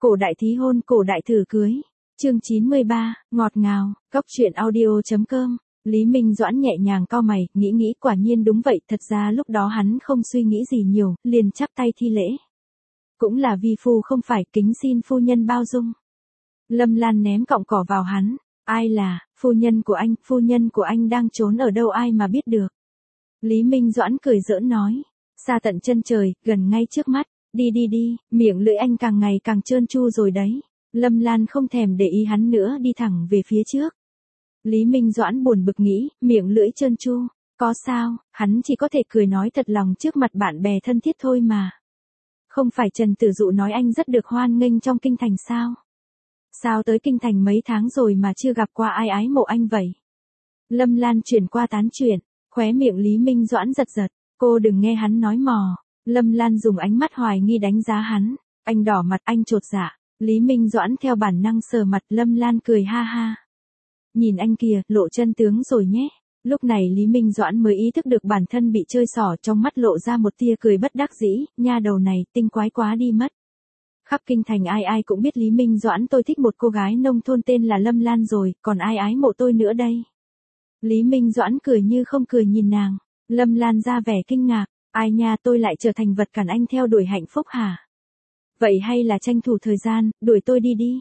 Cổ đại thí hôn, cổ đại thử cưới. Chương 93, ngọt ngào, Cóc truyện audio.com. Lý Minh Doãn nhẹ nhàng cau mày, nghĩ quả nhiên đúng vậy, thật ra lúc đó hắn không suy nghĩ gì nhiều, liền chắp tay thi lễ. Cũng là vi phu không phải, kính xin phu nhân bao dung. Lâm Lan ném cọng cỏ vào hắn, ai là, phu nhân của anh đang trốn ở đâu ai mà biết được. Lý Minh Doãn cười giỡn nói, xa tận chân trời, gần ngay trước mắt, đi, miệng lưỡi anh càng ngày càng trơn tru rồi đấy. Lâm Lan không thèm để ý hắn nữa, đi thẳng về phía trước. Lý Minh Doãn buồn bực nghĩ, miệng lưỡi trơn tru, có sao, hắn chỉ có thể cười nói thật lòng trước mặt bạn bè thân thiết thôi mà. Không phải Trần Tử Dụ nói anh rất được hoan nghênh trong kinh thành sao? Sao tới kinh thành mấy tháng rồi mà chưa gặp qua ai ái mộ anh vậy? Lâm Lan chuyển qua tán chuyện, khóe miệng Lý Minh Doãn giật, cô đừng nghe hắn nói mò. Lâm Lan dùng ánh mắt hoài nghi đánh giá hắn, anh đỏ mặt, anh chột dạ. Lý Minh Doãn theo bản năng sờ mặt, Lâm Lan cười ha ha. Nhìn anh kìa, lộ chân tướng rồi nhé. Lúc này Lý Minh Doãn mới ý thức được bản thân bị chơi xỏ, trong mắt lộ ra một tia cười bất đắc dĩ, nha đầu này, tinh quái quá đi mất. Khắp kinh thành ai cũng biết Lý Minh Doãn tôi thích một cô gái nông thôn tên là Lâm Lan rồi, còn ai ái mộ tôi nữa đây? Lý Minh Doãn cười như không cười nhìn nàng, Lâm Lan ra vẻ kinh ngạc, ai nha tôi lại trở thành vật cản anh theo đuổi hạnh phúc hả? Vậy hay là tranh thủ thời gian, đuổi tôi đi.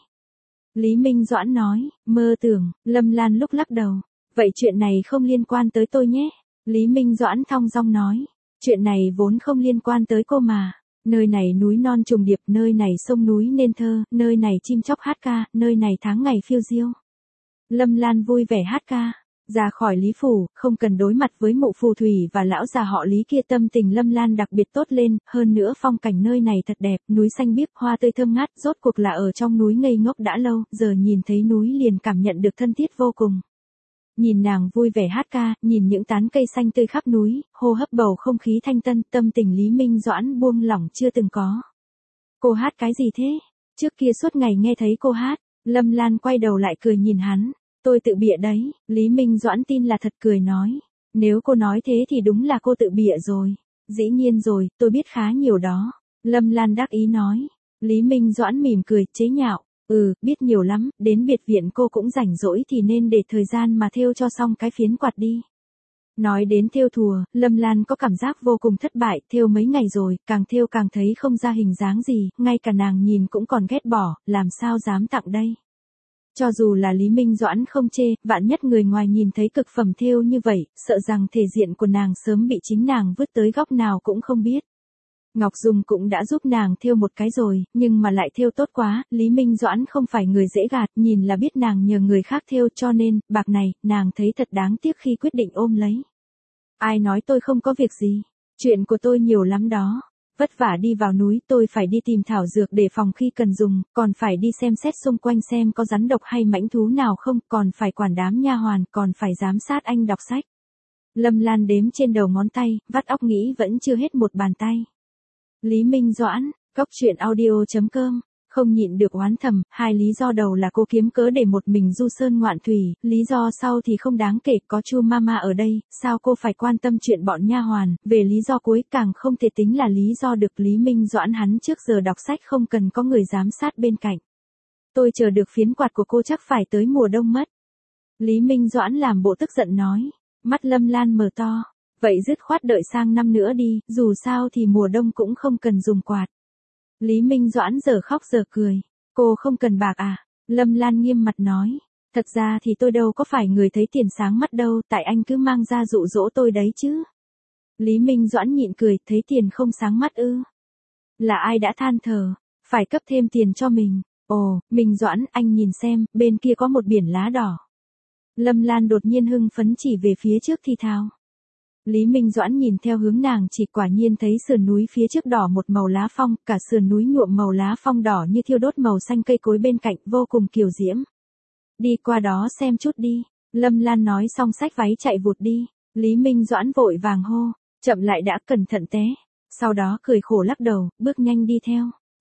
Lý Minh Doãn nói, mơ tưởng, Lâm Lan lúc lắc đầu, vậy chuyện này không liên quan tới tôi nhé. Lý Minh Doãn thong dong nói, chuyện này vốn không liên quan tới cô mà. Nơi này núi non trùng điệp, nơi này sông núi nên thơ, nơi này chim chóc hát ca, nơi này tháng ngày phiêu diêu. Lâm Lan vui vẻ hát ca. Ra khỏi Lý Phủ, không cần đối mặt với mụ phù thủy và lão già họ Lý kia, tâm tình Lâm Lan đặc biệt tốt lên, hơn nữa phong cảnh nơi này thật đẹp, núi xanh biếc, hoa tươi thơm ngát, rốt cuộc là ở trong núi ngây ngốc đã lâu, giờ nhìn thấy núi liền cảm nhận được thân thiết vô cùng. Nhìn nàng vui vẻ hát ca, nhìn những tán cây xanh tươi khắp núi, hô hấp bầu không khí thanh tân, tâm tình Lý Minh Doãn buông lỏng chưa từng có. Cô hát cái gì thế? Trước kia suốt ngày nghe thấy cô hát. Lâm Lan quay đầu lại cười nhìn hắn. Tôi tự bịa đấy. Lý Minh Doãn tin là thật, cười nói. Nếu cô nói thế thì đúng là cô tự bịa rồi. Dĩ nhiên rồi, tôi biết khá nhiều đó. Lâm Lan đắc ý nói. Lý Minh Doãn mỉm cười, chế nhạo. Biết nhiều lắm, đến biệt viện cô cũng rảnh rỗi thì nên để thời gian mà thêu cho xong cái phiến quạt đi. Nói đến thêu thùa, Lâm Lan có cảm giác vô cùng thất bại, thêu mấy ngày rồi, càng thêu càng thấy không ra hình dáng gì, ngay cả nàng nhìn cũng còn ghét bỏ, làm sao dám tặng đây. Cho dù là Lý Minh Doãn không chê, vạn nhất người ngoài nhìn thấy cực phẩm thêu như vậy, sợ rằng thể diện của nàng sớm bị chính nàng vứt tới góc nào cũng không biết. Ngọc Dung cũng đã giúp nàng thêu một cái rồi, nhưng mà lại thêu tốt quá, Lý Minh Doãn không phải người dễ gạt, nhìn là biết nàng nhờ người khác thêu, cho nên, bạc này, nàng thấy thật đáng tiếc khi quyết định ôm lấy. Ai nói tôi không có việc gì, chuyện của tôi nhiều lắm đó. Vất vả đi vào núi, tôi phải đi tìm thảo dược để phòng khi cần dùng, còn phải đi xem xét xung quanh xem có rắn độc hay mãnh thú nào không, còn phải quản đám nha hoàn, còn phải giám sát anh đọc sách. Lâm Lan đếm trên đầu ngón tay, vắt óc nghĩ vẫn chưa hết một bàn tay. Lý Minh Doãn, Cóc truyện audio.com. Không nhịn được oán thầm, hai lý do đầu là cô kiếm cớ để một mình du sơn ngoạn thủy, lý do sau thì không đáng kể, có Chu Mama ở đây, sao cô phải quan tâm chuyện bọn nha hoàn, về lý do cuối càng không thể tính là lý do được. Lý Minh Doãn hắn trước giờ đọc sách không cần có người giám sát bên cạnh. Tôi chờ được phiến quạt của cô chắc phải tới mùa đông mất. Lý Minh Doãn làm bộ tức giận nói, mắt Lâm Lan mở to, vậy dứt khoát đợi sang năm nữa đi, dù sao thì mùa đông cũng không cần dùng quạt. Lý Minh Doãn giờ khóc giờ cười. Cô không cần bạc à? Lâm Lan nghiêm mặt nói. Thật ra thì tôi đâu có phải người thấy tiền sáng mắt đâu, tại anh cứ mang ra dụ dỗ tôi đấy chứ. Lý Minh Doãn nhịn cười, thấy tiền không sáng mắt ư? Là ai đã than thở, phải cấp thêm tiền cho mình. Ồ, Minh Doãn, anh nhìn xem, bên kia có một biển lá đỏ. Lâm Lan đột nhiên hưng phấn chỉ về phía trước thì thào. Lý Minh Doãn nhìn theo hướng nàng chỉ, quả nhiên thấy sườn núi phía trước đỏ một màu lá phong, cả sườn núi nhuộm màu lá phong đỏ như thiêu đốt màu xanh cây cối bên cạnh, vô cùng kiều diễm. Đi qua đó xem chút đi. Lâm Lan nói xong xách váy chạy vụt đi. Lý Minh Doãn vội vàng hô, chậm lại đã, cẩn thận té. Sau đó cười khổ lắc đầu, bước nhanh đi theo.